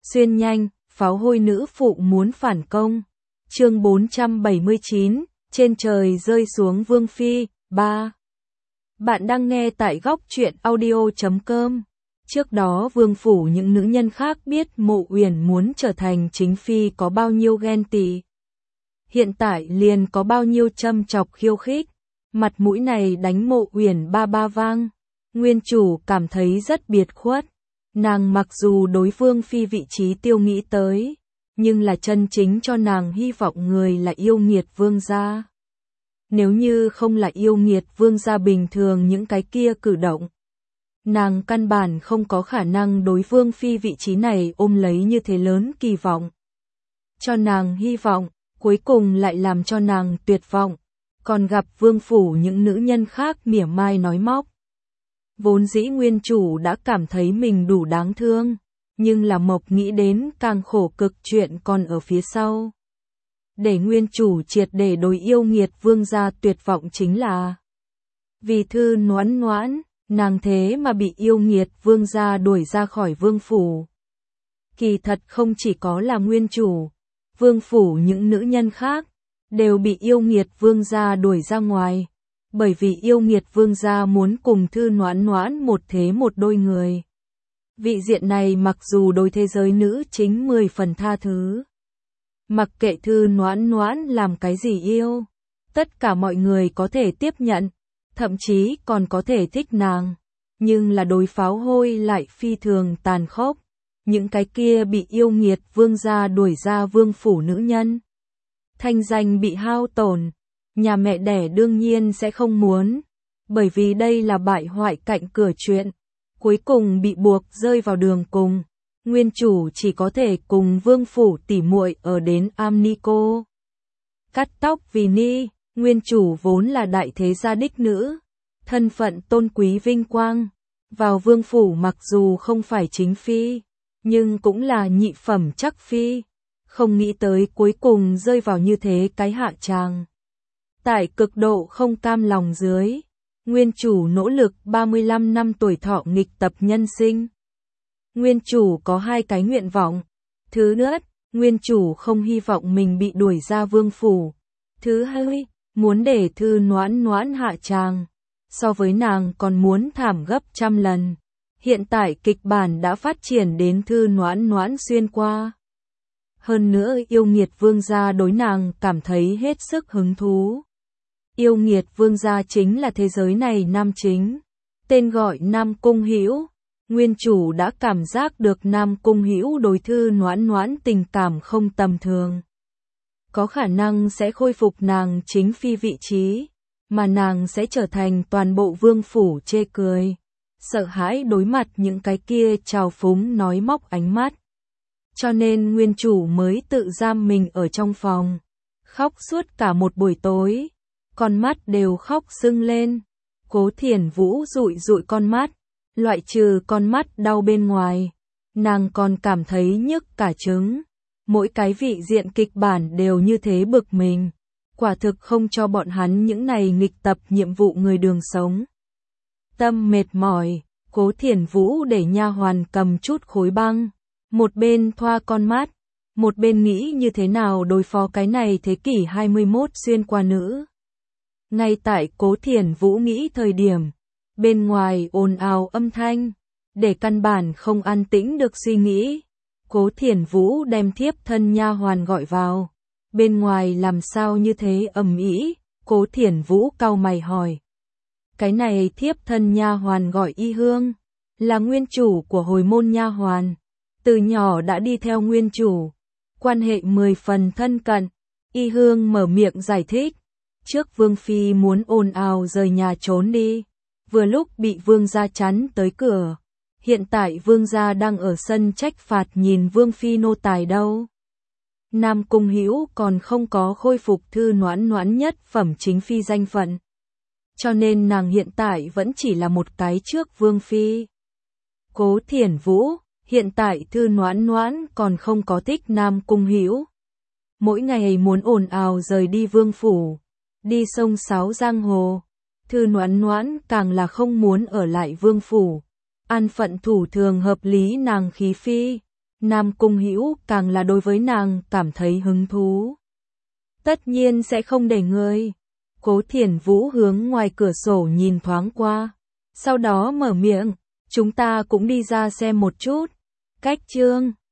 Xuyên nhanh, pháo hôi nữ phụ muốn phản công. Chương 479, trên trời rơi xuống Vương Phi, 3. Bạn đang nghe tại góc truyện audio.com. Trước đó Vương phủ những nữ nhân khác biết Mộ Uyển muốn trở thành chính phi có bao nhiêu ghen tị. Hiện tại liền có bao nhiêu châm chọc khiêu khích. Mặt mũi này đánh Mộ Uyển ba ba vang. Nguyên chủ cảm thấy rất biệt khuất. Nàng mặc dù đối Vương Phi vị trí tiêu nghĩ tới, nhưng là chân chính cho nàng hy vọng người là yêu nghiệt Vương gia. Nếu như không là yêu nghiệt Vương gia bình thường những cái kia cử động, nàng căn bản không có khả năng đối Vương Phi vị trí này ôm lấy như thế lớn kỳ vọng. Cho nàng hy vọng, cuối cùng lại làm cho nàng tuyệt vọng, còn gặp Vương phủ những nữ nhân khác mỉa mai nói móc. Vốn dĩ nguyên chủ đã cảm thấy mình đủ đáng thương, nhưng là Mộc nghĩ đến càng khổ cực chuyện còn ở phía sau. Để nguyên chủ triệt để đối yêu nghiệt Vương gia tuyệt vọng chính là vì Thư Noãn Noãn, nàng thế mà bị yêu nghiệt Vương gia đuổi ra khỏi Vương phủ. Kỳ thật không chỉ có là nguyên chủ, Vương phủ những nữ nhân khác đều bị yêu nghiệt Vương gia đuổi ra ngoài. Bởi vì yêu nghiệt Vương gia muốn cùng Thư Noãn Noãn một thế một đôi người. Vị diện này mặc dù đối thế giới nữ chính 10 phần tha thứ. Mặc kệ Thư Noãn Noãn làm cái gì yêu, tất cả mọi người có thể tiếp nhận, thậm chí còn có thể thích nàng. Nhưng là đối pháo hôi lại phi thường tàn khốc. Những cái kia bị yêu nghiệt Vương gia đuổi ra Vương phủ nữ nhân. Thanh danh bị hao tổn. Nhà mẹ đẻ đương nhiên sẽ không muốn, bởi vì đây là bại hoại cạnh cửa chuyện, cuối cùng bị buộc rơi vào đường cùng. Nguyên chủ chỉ có thể cùng Vương phủ tỉ muội ở đến Amnico. Cắt tóc vì ni, nguyên chủ vốn là đại thế gia đích nữ, thân phận tôn quý vinh quang, vào Vương phủ mặc dù không phải chính phi, nhưng cũng là nhị phẩm chắc phi, không nghĩ tới cuối cùng rơi vào như thế cái hạ tràng. Tại cực độ không cam lòng dưới, nguyên chủ nỗ lực 35 năm tuổi thọ nghịch tập nhân sinh. Nguyên chủ có hai cái nguyện vọng. Thứ nhất, nguyên chủ không hy vọng mình bị đuổi ra Vương phủ. Thứ hai, muốn để Thư Noãn Noãn hạ tràng. So với nàng còn muốn thảm gấp trăm lần. Hiện tại kịch bản đã phát triển đến Thư Noãn Noãn xuyên qua. Hơn nữa yêu nghiệt Vương gia đối nàng cảm thấy hết sức hứng thú. Yêu nghiệt Vương gia chính là thế giới này nam chính, tên gọi Nam Cung Hữu. Nguyên chủ đã cảm giác được Nam Cung Hữu đối Thư Noãn Noãn tình cảm không tầm thường. Có khả năng sẽ khôi phục nàng chính phi vị trí, mà nàng sẽ trở thành toàn bộ Vương phủ chê cười, sợ hãi đối mặt những cái kia trào phúng nói móc ánh mắt. Cho nên nguyên chủ mới tự giam mình ở trong phòng, khóc suốt cả một buổi tối. Con mắt đều khóc sưng lên. Cố Thiển Vũ dụi dụi con mắt, loại trừ con mắt đau bên ngoài, nàng còn cảm thấy nhức cả trứng. Mỗi cái vị diện kịch bản đều như thế bực mình, quả thực không cho bọn hắn những này nghịch tập nhiệm vụ người đường sống. Tâm mệt mỏi, Cố Thiển Vũ để nha hoàn cầm chút khối băng, một bên thoa con mắt, một bên nghĩ như thế nào đối phó cái này thế kỷ 21 xuyên qua nữ. Ngay tại Cố Thiển Vũ nghĩ thời điểm, bên ngoài ồn ào âm thanh, để căn bản không an tĩnh được suy nghĩ. Cố Thiển Vũ đem thiếp thân nha hoàn gọi vào. Bên ngoài làm sao như thế ầm ĩ? Cố Thiển Vũ cau mày hỏi. Cái này thiếp thân nha hoàn gọi Y Hương, là nguyên chủ của hồi môn nha hoàn, từ nhỏ đã đi theo nguyên chủ, quan hệ 10 phần thân cận. Y Hương mở miệng giải thích. Trước Vương Phi muốn ồn ào rời nhà trốn đi, vừa lúc bị Vương gia chắn tới cửa. Hiện tại Vương gia đang ở sân trách phạt nhìn Vương Phi nô tài đâu. Nam Cung Hữu còn không có khôi phục Thư Noãn Noãn nhất phẩm chính phi danh phận. Cho nên nàng hiện tại vẫn chỉ là một cái trước Vương Phi. Cố Thiển Vũ, hiện tại Thư Noãn Noãn còn không có thích Nam Cung Hữu. Mỗi ngày muốn ồn ào rời đi Vương phủ, đi sông sáo giang hồ. Thư Noãn Noãn càng là không muốn ở lại Vương phủ. An phận thủ thường hợp lý nàng khí phi, Nam Cung Hữu càng là đối với nàng cảm thấy hứng thú. Tất nhiên sẽ không để ngươi. Cố Thiển Vũ hướng ngoài cửa sổ nhìn thoáng qua, sau đó mở miệng, chúng ta cũng đi ra xem một chút. Cách Chương